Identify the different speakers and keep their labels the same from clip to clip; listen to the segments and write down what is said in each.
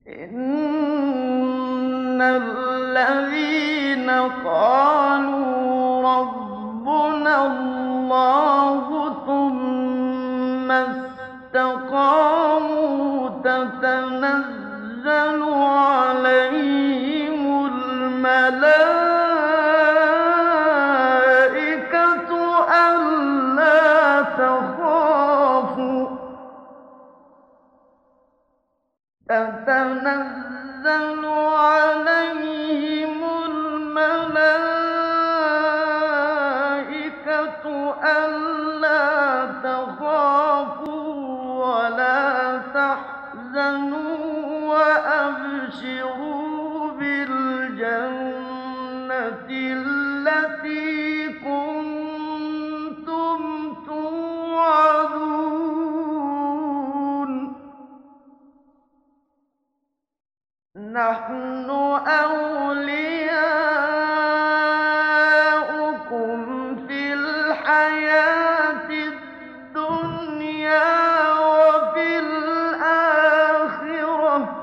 Speaker 1: إِنَّ الَّذِينَ قَالُوا رَبُّنَا اللَّهُ ثُمَّ اسْتَقَامُوا تَتَنَزَّلُ عَلَيْهِمُ الْمَلَائِكَةُ أَلَّا تَخَافُوا تَتَنَزَّلُ عَلَيْهِمُ الْمَلَائِكَةُ أَلَّا تَخَافُوا وَلَا تَحْزَنُوا وَأَبْشِرُوا بِالْجَنَّةِ الَّتِي كُنتُمْ تُوعَدُونَ نَحْنُ أَوْلِيَاؤُكُمْ فِي الْحَيَاةِ الدُّنْيَا وَفِي الْآخِرَةِ ۖ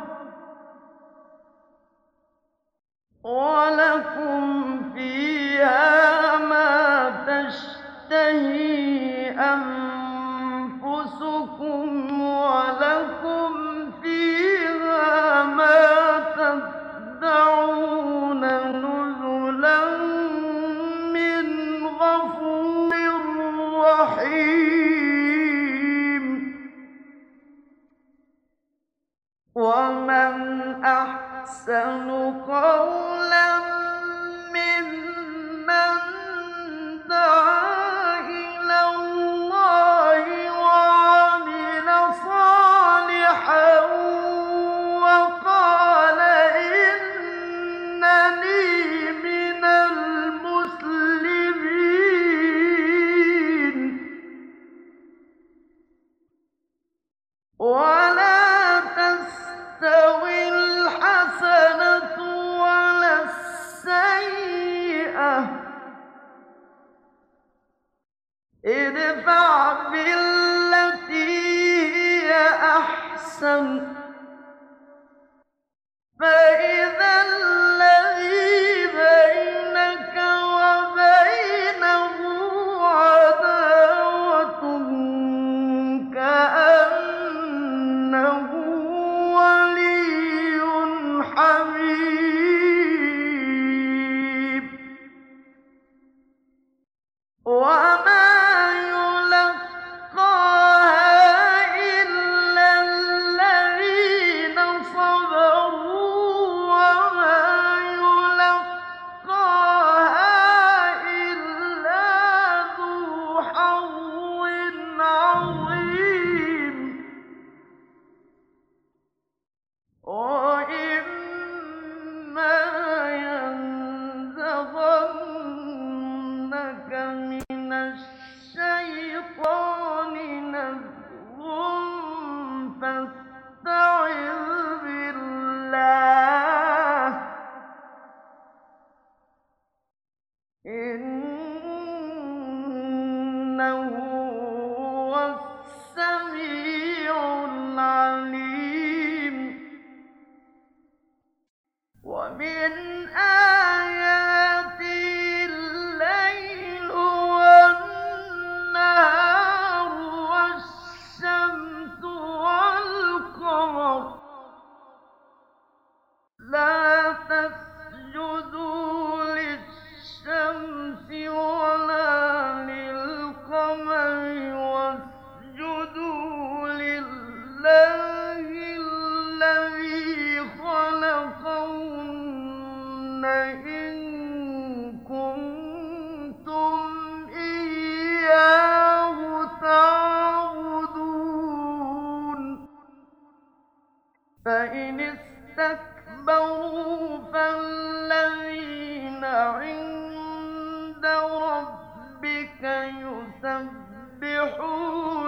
Speaker 1: وَلَكُمْ فِيهَا مَا تَشْتَهِي أَنفُسُكُمْ وَلَكُمْ فِيهَا مَا تَدَّعُونَ نُزُلًا مِّنْ غَفُورٍ رَّحِيمٍ وَمَنْ أَحْسَنُ قَوْلًا مِّمَّن دَعَا إِلَى اللَّهِ وَعَمِلَ صَالِحًا وَقَالَ إِنَّنِي مِنَ الْمُسْلِمِينَ وَلَا تَسْتَوِي الْحَسَنَةُ وَلَا السَّيِّئَةُ ۚ ادْفَعْ بِالَّتِي هِيَ أَحْسَنُ ۚ فَإِذَا الَّذِي بَيْنَكَ وَبَيْنَهُ عَدَاوَةٌ كَأَنَّهُ وَلِيٌّ حَمِيمٌ وَمَا يُلَقَّاهَا إِلَّا الَّذِينَ صَبَرُوا وَمَا يُلَقَّاهَا إِلَّا ذُو حَظٍّ عَظِيمٍ وَإِمَّا يَنزَغَنَّكَ مِنَ الشَّيْطَانِ نَزْغٌ فَاسْتَعِذْ بِاللَّهِ ۖ إِنَّهُ هُوَ السَّمِيعُ الْعَلِيمُ وَمِنْ آيَاتِهِ اللَّيْلُ وَالنَّهَارُ وَالشَّمْسُ وَالْقَمَرُ ۚ لَا تَسْجُدُوا لِلشَّمْسِ وَلَا لِلْقَمَرِ وَاسْجُدُوا لِلَّهِ الَّذِي خَلَقَهُنَّ إِن كُنتُمْ إِيَّاهُ تَعْبُدُونَ فَإِنِ اسْتَكْبَرُوا فَالَّذِينَ عِندَ رَبِّكَ يُسَبِّحُونَ